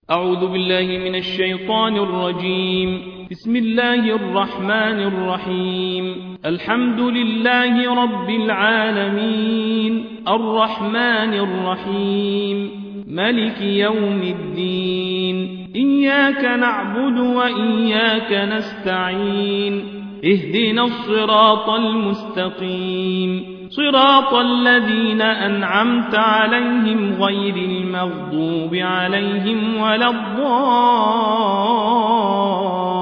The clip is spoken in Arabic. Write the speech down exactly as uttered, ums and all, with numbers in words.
أعوذ بالله من الشيطان الرجيم. بسم الله الرحمن الرحيم. الحمد لله رب العالمين، الرحمن الرحيم، ملك يوم الدين. إياك نعبد وإياك نستعين، اهدنا الصراط المستقيم، صراط الذين أنعمت عليهم غير المغضوب عليهم ولا الضالين.